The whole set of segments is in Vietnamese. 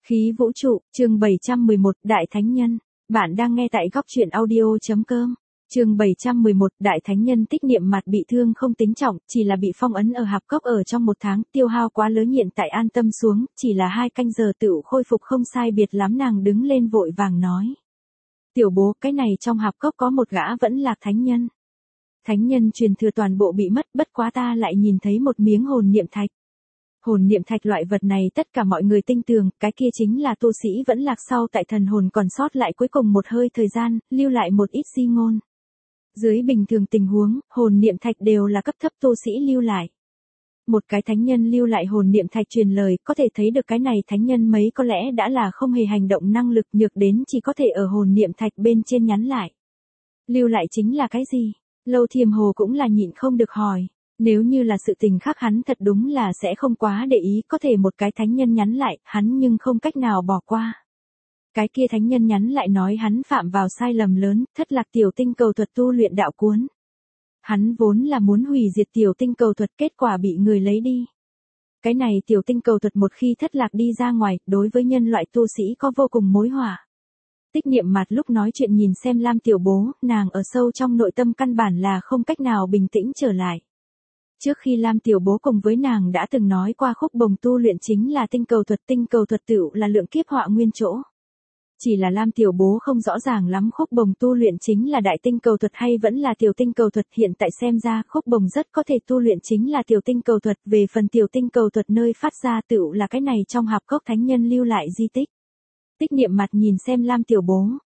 Khí vũ trụ, chương 711, Đại Thánh Nhân. Bạn đang nghe tại góc truyện audio.com. Chương 711, Đại Thánh Nhân. Tích niệm mặt bị thương không tính trọng, chỉ là bị phong ấn ở hạp cốc ở trong 1 tháng, tiêu hao quá lớn, hiện tại an tâm xuống, chỉ là 2 canh giờ tựu khôi phục không sai biệt lắm. Nàng đứng lên vội vàng nói: Tiểu bố, cái này trong hạp cốc có một gã vẫn lạc thánh nhân. Thánh nhân truyền thừa toàn bộ bị mất, bất quá ta lại nhìn thấy một miếng hồn niệm thạch. Hồn niệm thạch loại vật này tất cả mọi người tin tưởng, cái kia chính là tu sĩ vẫn lạc sau tại thần hồn còn sót lại cuối cùng một hơi thời gian, lưu lại một ít di ngôn. Dưới bình thường tình huống, hồn niệm thạch đều là cấp thấp tu sĩ lưu lại. Một cái thánh nhân lưu lại hồn niệm thạch truyền lời, có thể thấy được cái này thánh nhân mấy có lẽ đã là không hề hành động năng lực, nhược đến chỉ có thể ở hồn niệm thạch bên trên nhắn lại. Lưu lại chính là cái gì? Lâu Thiềm Hồ cũng là nhịn không được hỏi. Nếu như là sự tình khác hắn thật đúng là sẽ không quá để ý, có thể một cái thánh nhân nhắn lại, hắn nhưng không cách nào bỏ qua. Cái kia thánh nhân nhắn lại nói hắn phạm vào sai lầm lớn, thất lạc tiểu tinh cầu thuật tu luyện đạo cuốn. Hắn vốn là muốn hủy diệt tiểu tinh cầu thuật, kết quả bị người lấy đi. Cái này tiểu tinh cầu thuật một khi thất lạc đi ra ngoài, đối với nhân loại tu sĩ có vô cùng mối họa. Tích niệm mặt lúc nói chuyện nhìn xem Lam tiểu bố, nàng ở sâu trong nội tâm căn bản là không cách nào bình tĩnh trở lại. Trước khi Lam tiểu bố cùng với nàng đã từng nói qua khúc bồng tu luyện chính là tinh cầu thuật tựu là lượng kiếp họa nguyên chỗ. Chỉ là Lam tiểu bố không rõ ràng lắm khúc bồng tu luyện chính là đại tinh cầu thuật hay vẫn là tiểu tinh cầu thuật, hiện tại xem ra khúc bồng rất có thể tu luyện chính là tiểu tinh cầu thuật, về phần tiểu tinh cầu thuật nơi phát ra tựu là cái này trong hạp cốc thánh nhân lưu lại di tích. Tích niệm mặt nhìn xem Lam tiểu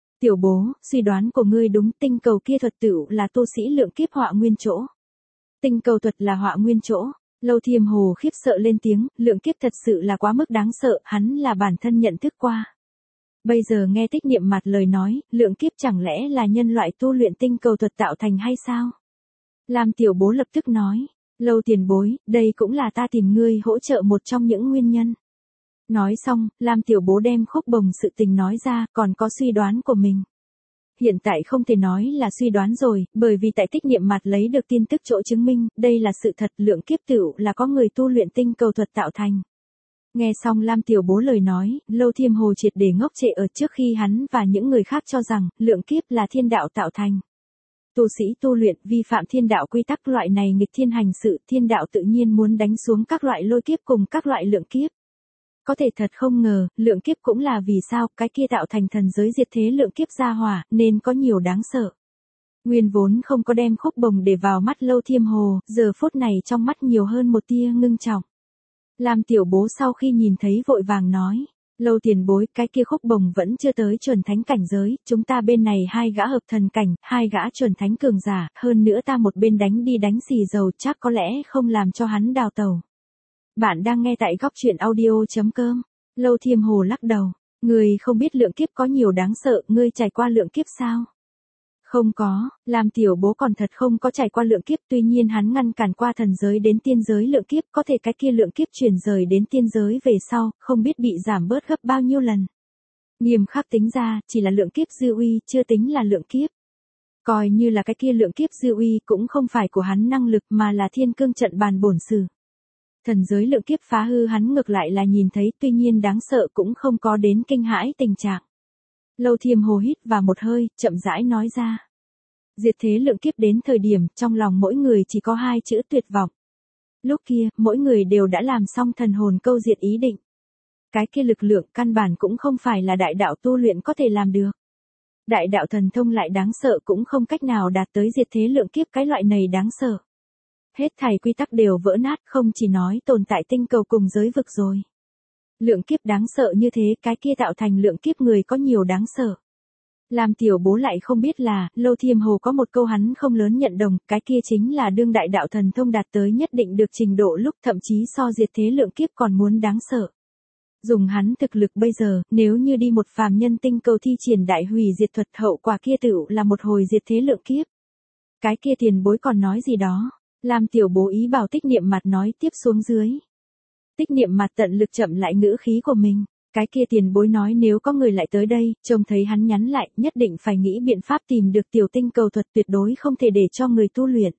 bố, suy đoán của ngươi đúng, tinh cầu kia thuật tựu là tu sĩ lượng kiếp họa nguyên chỗ. Tinh cầu thuật là họa nguyên chỗ. Lâu Thiềm Hồ khiếp sợ lên tiếng, lượng kiếp thật sự là quá mức đáng sợ, hắn là bản thân nhận thức qua. Bây giờ nghe tích niệm mặt lời nói, lượng kiếp chẳng lẽ là nhân loại tu luyện tinh cầu thuật tạo thành hay sao? Lam tiểu bố lập tức nói: Lâu tiền bối, đây cũng là ta tìm ngươi hỗ trợ một trong những nguyên nhân. Nói xong, Lam tiểu bố đem khúc bồng sự tình nói ra, còn có suy đoán của mình. Hiện tại không thể nói là suy đoán rồi, bởi vì tại tích niệm mặt lấy được tin tức chỗ chứng minh, đây là sự thật, lượng kiếp tựu là có người tu luyện tinh cầu thuật tạo thành. Nghe xong Lam tiểu bố lời nói, Lâu Thiềm Hồ triệt để ngốc trệ ở trước khi hắn và những người khác cho rằng, lượng kiếp là thiên đạo tạo thành. Tu sĩ tu luyện vi phạm thiên đạo quy tắc, loại này nghịch thiên hành sự, thiên đạo tự nhiên muốn đánh xuống các loại lôi kiếp cùng các loại lượng kiếp. Có thể thật không ngờ, lượng kiếp cũng là vì sao, cái kia tạo thành thần giới diệt thế lượng kiếp gia hỏa, nên có nhiều đáng sợ. Nguyên vốn không có đem khúc bồng để vào mắt Lâu Thiềm Hồ, giờ phút này trong mắt nhiều hơn một tia ngưng trọng. Lam tiểu bố sau khi nhìn thấy vội vàng nói: Lâu tiền bối, cái kia khúc bồng vẫn chưa tới chuẩn thánh cảnh giới, chúng ta bên này 2 gã hợp thần cảnh, 2 gã chuẩn thánh cường giả, hơn nữa ta một bên đánh đi đánh xì dầu, chắc có lẽ không làm cho hắn đào tẩu. Bạn đang nghe tại góc truyện audio.com. Lâu Thiềm Hồ lắc đầu: Ngươi không biết lượng kiếp có nhiều đáng sợ, ngươi trải qua lượng kiếp sao? Không có, Lam tiểu bố còn thật không có trải qua lượng kiếp, tuy nhiên hắn ngăn cản qua thần giới đến tiên giới lượng kiếp, có thể cái kia lượng kiếp chuyển rời đến tiên giới về sau, không biết bị giảm bớt gấp bao nhiêu lần. Nghiêm khắc tính ra, chỉ là lượng kiếp dư uy, chưa tính là lượng kiếp. Coi như là cái kia lượng kiếp dư uy cũng không phải của hắn năng lực mà là thiên cương trận bàn bổn sự. Thần giới lượng kiếp phá hư hắn ngược lại là nhìn thấy, tuy nhiên đáng sợ cũng không có đến kinh hãi tình trạng. Lâu Thiềm Hồ hít vào một hơi, chậm rãi nói ra. Diệt thế lượng kiếp đến thời điểm, trong lòng mỗi người chỉ có 2 chữ tuyệt vọng. Lúc kia, mỗi người đều đã làm xong thần hồn câu diệt ý định. Cái kia lực lượng căn bản cũng không phải là đại đạo tu luyện có thể làm được. Đại đạo thần thông lại đáng sợ cũng không cách nào đạt tới diệt thế lượng kiếp, cái loại này đáng sợ. Hết thảy quy tắc đều vỡ nát, không chỉ nói tồn tại tinh cầu cùng giới vực rồi. Lượng kiếp đáng sợ như thế, cái kia tạo thành lượng kiếp người có nhiều đáng sợ. Lam tiểu bố lại không biết là, Lâu Thiềm Hồ có một câu hắn không lớn nhận đồng, cái kia chính là đương đại đạo thần thông đạt tới nhất định được trình độ lúc thậm chí so diệt thế lượng kiếp còn muốn đáng sợ. Dùng hắn thực lực bây giờ, nếu như đi một phàm nhân tinh cầu thi triển đại hủy diệt thuật, hậu quả kia tựu là một hồi diệt thế lượng kiếp. Cái kia tiền bối còn nói gì đó, Lam tiểu bố ý bảo tích niệm mặt nói tiếp xuống dưới. Tích niệm mặt tận lực chậm lại ngữ khí của mình. Cái kia tiền bối nói nếu có người lại tới đây, trông thấy hắn nhắn lại, nhất định phải nghĩ biện pháp tìm được tiểu tinh cầu thuật, tuyệt đối không thể để cho người tu luyện.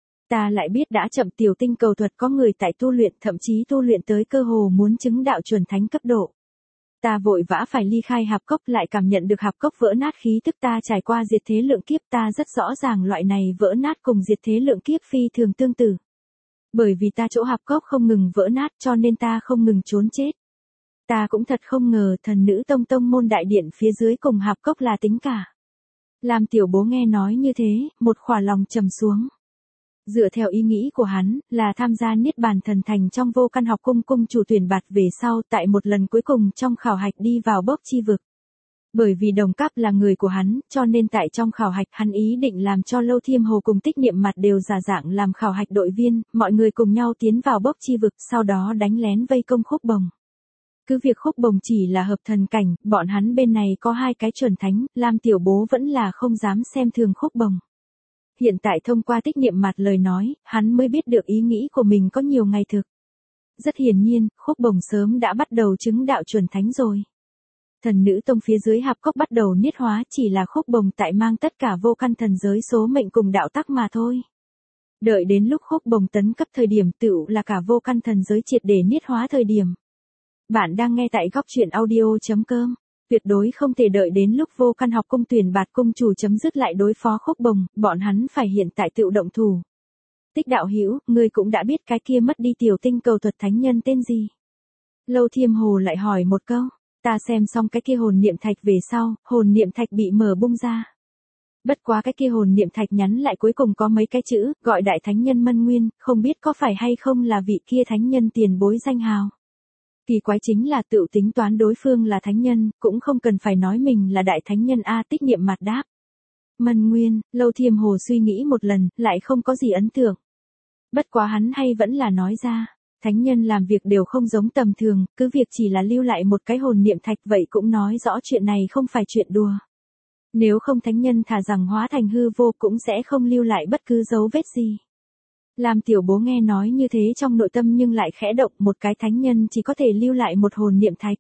Ta lại biết đã chậm, tiểu tinh cầu thuật có người tại tu luyện, thậm chí tu luyện tới cơ hồ muốn chứng đạo chuẩn thánh cấp độ. Ta vội vã phải ly khai hạp cốc, lại cảm nhận được hạp cốc vỡ nát, khí tức ta trải qua diệt thế lượng kiếp, ta rất rõ ràng loại này vỡ nát cùng diệt thế lượng kiếp phi thường tương tự. Bởi vì ta chỗ hạp cốc không ngừng vỡ nát cho nên ta không ngừng trốn chết. Ta cũng thật không ngờ thần nữ tông môn đại điện phía dưới cùng hạp cốc là tính cả. Lam Tiểu Bố nghe nói như thế, một khỏa lòng trầm xuống. Dựa theo ý nghĩ của hắn, là tham gia Niết Bàn Thần Thành trong Vô Căn Học Cung cung chủ tuyển bạt về sau, tại một lần cuối cùng trong khảo hạch đi vào bốc chi vực. Bởi vì đồng cấp là người của hắn, cho nên tại trong khảo hạch hắn ý định làm cho Lâu Thiêm Hồ cùng Tích Niệm Mặt đều giả dạng làm khảo hạch đội viên, mọi người cùng nhau tiến vào bốc chi vực, sau đó đánh lén vây công Khúc Bồng. Cứ việc Khúc Bồng chỉ là hợp thần cảnh, bọn hắn bên này có 2 cái chuẩn thánh, Lam Tiểu Bố vẫn là không dám xem thường Khúc Bồng. Hiện tại thông qua Tích Niệm Mặt lời nói, hắn mới biết được ý nghĩ của mình có nhiều ngày thực. Rất hiển nhiên, Khúc Bồng sớm đã bắt đầu chứng đạo chuẩn thánh rồi. Thần nữ tông phía dưới hạp cốc bắt đầu niết hóa, chỉ là Khúc Bồng tại mang tất cả vô căn thần giới số mệnh cùng đạo tắc mà thôi. Đợi đến lúc Khúc Bồng tấn cấp thời điểm tựu là cả vô căn thần giới triệt để niết hóa thời điểm. Bạn đang nghe tại góc truyện audio.com. Tuyệt đối không thể đợi đến lúc Vô Căn Học Cung tuyển bạt cung chủ chấm dứt lại đối phó Khúc Bồng, bọn hắn phải hiện tại tự động thủ. Tích đạo hữu, ngươi cũng đã biết cái kia mất đi tiểu tinh cầu thuật thánh nhân tên gì? Lâu Thiêm Hồ lại hỏi một câu. Ta xem xong cái kia hồn niệm thạch về sau, hồn niệm thạch bị mở bung ra. Bất quá cái kia hồn niệm thạch nhắn lại cuối cùng có mấy cái chữ, gọi đại thánh nhân Mân Nguyên, không biết có phải hay không là vị kia thánh nhân tiền bối danh hào. Kỳ quái chính là tự tính toán đối phương là thánh nhân, cũng không cần phải nói mình là đại thánh nhân a. Tích Niệm Mặt đáp. Mân Nguyên, Lâu Thiêm Hồ suy nghĩ một lần, lại không có gì ấn tượng. Bất quá hắn hay vẫn là nói ra, thánh nhân làm việc đều không giống tầm thường, cứ việc chỉ là lưu lại một cái hồn niệm thạch vậy cũng nói rõ chuyện này không phải chuyện đùa. Nếu không thánh nhân thà rằng hóa thành hư vô cũng sẽ không lưu lại bất cứ dấu vết gì. Lam Tiểu Bố nghe nói như thế trong nội tâm nhưng lại khẽ động, một cái thánh nhân chỉ có thể lưu lại một hồn niệm thạch.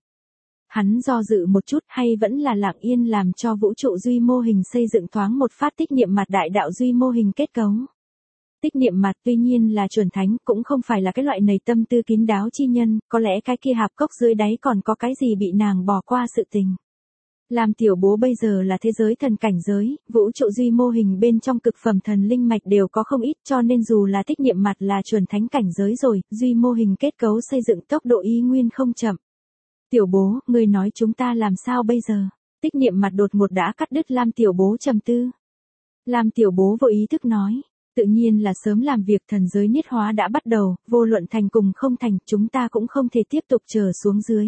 Hắn do dự một chút hay vẫn là lặng yên làm cho vũ trụ duy mô hình xây dựng thoáng một phát Tích Niệm Mặt đại đạo duy mô hình kết cấu. Tích Niệm Mặt tuy nhiên là chuẩn thánh, cũng không phải là cái loại nầy tâm tư kín đáo chi nhân, có lẽ cái kia hạp cốc dưới đáy còn có cái gì bị nàng bỏ qua sự tình. Lam Tiểu Bố bây giờ là thế giới thần cảnh giới, vũ trụ duy mô hình bên trong cực phẩm thần linh mạch đều có không ít, cho nên dù là Tích Niệm Mặt là chuẩn thánh cảnh giới rồi, duy mô hình kết cấu xây dựng tốc độ y nguyên không chậm. Tiểu Bố, ngươi nói chúng ta làm sao bây giờ? Tích Niệm Mặt đột ngột đã cắt đứt Lam Tiểu Bố trầm tư. Lam Tiểu Bố vô ý thức nói, tự nhiên là sớm làm việc, thần giới niết hóa đã bắt đầu, vô luận thành cùng không thành, chúng ta cũng không thể tiếp tục chờ xuống dưới.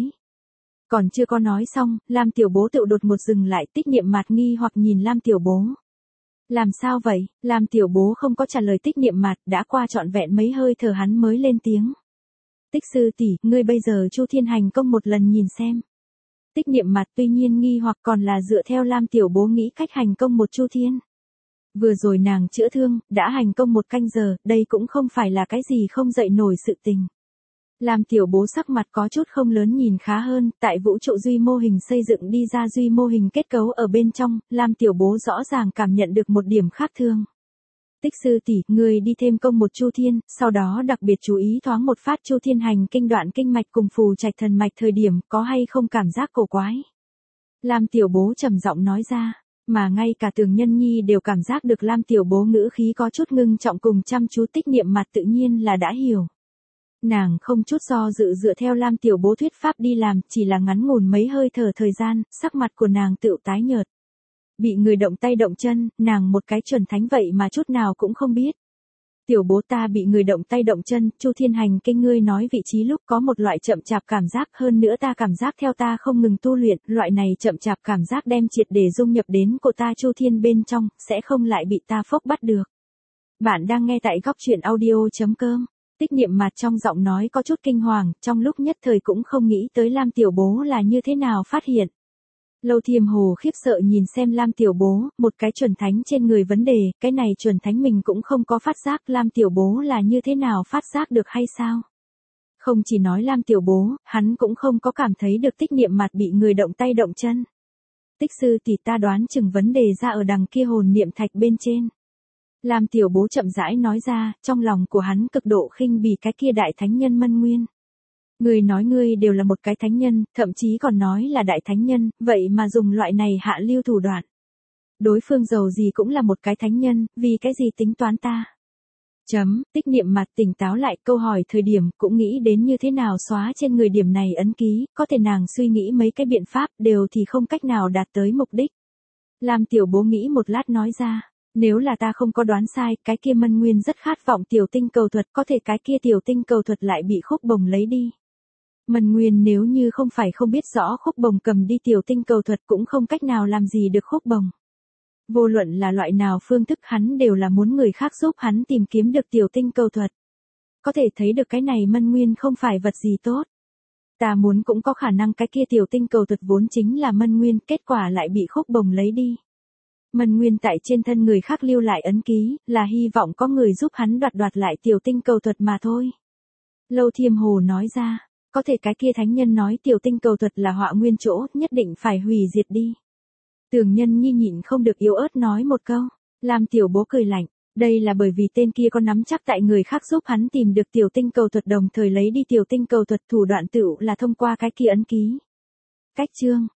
Còn chưa có nói xong, Lam Tiểu Bố tự đột một dừng lại. Tích Niệm Mặt nghi hoặc nhìn Lam Tiểu Bố. Làm sao vậy? Lam Tiểu Bố không có trả lời Tích Niệm Mặt, đã qua trọn vẹn mấy hơi thở hắn mới lên tiếng. Tích sư tỷ, ngươi bây giờ Chu Thiên hành công một lần nhìn xem. Tích Niệm Mặt tuy nhiên nghi hoặc còn là dựa theo Lam Tiểu Bố nghĩ cách hành công một Chu Thiên. Vừa rồi nàng chữa thương, đã hành công 1 canh giờ, đây cũng không phải là cái gì không dậy nổi sự tình. Lam Tiểu Bố sắc mặt có chút không lớn nhìn khá hơn, tại vũ trụ duy mô hình xây dựng đi ra duy mô hình kết cấu ở bên trong, Lam Tiểu Bố rõ ràng cảm nhận được một điểm khác thường. Tích sư tỷ, người đi thêm công một Chu Thiên, sau đó đặc biệt chú ý thoáng một phát Chu Thiên hành kinh đoạn kinh mạch cùng phù trạch thần mạch thời điểm có hay không cảm giác cổ quái. Lam Tiểu Bố trầm giọng nói ra, mà ngay cả Tường Nhân Nhi đều cảm giác được Lam Tiểu Bố ngữ khí có chút ngưng trọng cùng chăm chú. Tích Niệm Mặt tự nhiên là đã hiểu. Nàng không chút do dự dựa theo Lam Tiểu Bố thuyết pháp đi làm, chỉ là ngắn ngủn mấy hơi thở thời gian, sắc mặt của nàng tựu tái nhợt. Bị người động tay động chân, nàng một cái chuẩn thánh vậy mà chút nào cũng không biết. Tiểu Bố, ta bị người động tay động chân, Chu Thiên hành kinh ngươi nói vị trí lúc có một loại chậm chạp cảm giác, hơn nữa ta cảm giác theo ta không ngừng tu luyện, loại này chậm chạp cảm giác đem triệt để dung nhập đến của ta Chu Thiên bên trong, sẽ không lại bị ta phốc bắt được. Bạn đang nghe tại góc truyện audio.com. Tích Niệm Mặt trong giọng nói có chút kinh hoàng, trong lúc nhất thời cũng không nghĩ tới Lam Tiểu Bố là như thế nào phát hiện. Lâu Thiêm Hồ khiếp sợ nhìn xem Lam Tiểu Bố, một cái chuẩn thánh trên người vấn đề, cái này chuẩn thánh mình cũng không có phát giác, Lam Tiểu Bố là như thế nào phát giác được hay sao? Không chỉ nói Lam Tiểu Bố, hắn cũng không có cảm thấy được Tích Niệm Mặt bị người động tay động chân. Tích sư tỷ, ta đoán chừng vấn đề ra ở đằng kia hồn niệm thạch bên trên. Lam Tiểu Bố chậm rãi nói ra, trong lòng của hắn cực độ khinh bỉ cái kia đại thánh nhân Mân Nguyên. Ngươi nói ngươi đều là một cái thánh nhân, thậm chí còn nói là đại thánh nhân, vậy mà dùng loại này hạ lưu thủ đoạn. Đối phương giàu gì cũng là một cái thánh nhân, vì cái gì tính toán ta. Tích niệm mặt tỉnh táo lại, câu hỏi thời điểm cũng nghĩ đến như thế nào xóa trên người điểm này ấn ký, có thể nàng suy nghĩ mấy cái biện pháp đều thì không cách nào đạt tới mục đích. Lam tiểu bố nghĩ một lát nói ra, nếu là ta không có đoán sai, cái kia Mân Nguyên rất khát vọng tiểu tinh cầu thuật, có thể cái kia tiểu tinh cầu thuật lại bị Khúc Bồng lấy đi. Mân Nguyên nếu như không phải không biết rõ Khúc Bồng cầm đi tiểu tinh cầu thuật cũng không cách nào làm gì được Khúc Bồng. Vô luận là loại nào phương thức hắn đều là muốn người khác giúp hắn tìm kiếm được tiểu tinh cầu thuật. Có thể thấy được cái này Mân Nguyên không phải vật gì tốt. Ta muốn cũng có khả năng cái kia tiểu tinh cầu thuật vốn chính là Mân Nguyên, kết quả lại bị Khúc Bồng lấy đi. Mân Nguyên tại trên thân người khác lưu lại ấn ký, là hy vọng có người giúp hắn đoạt lại tiểu tinh cầu thuật mà thôi. Lâu Thiêm Hồ nói ra, có thể cái kia thánh nhân nói tiểu tinh cầu thuật là họa nguyên chỗ, nhất định phải hủy diệt đi. Tường Nhân Nhi nhịn không được yếu ớt nói một câu, làm tiểu bố cười lạnh, đây là bởi vì tên kia có nắm chắc tại người khác giúp hắn tìm được tiểu tinh cầu thuật đồng thời lấy đi tiểu tinh cầu thuật, thủ đoạn tựu là thông qua cái kia ấn ký. Cách chương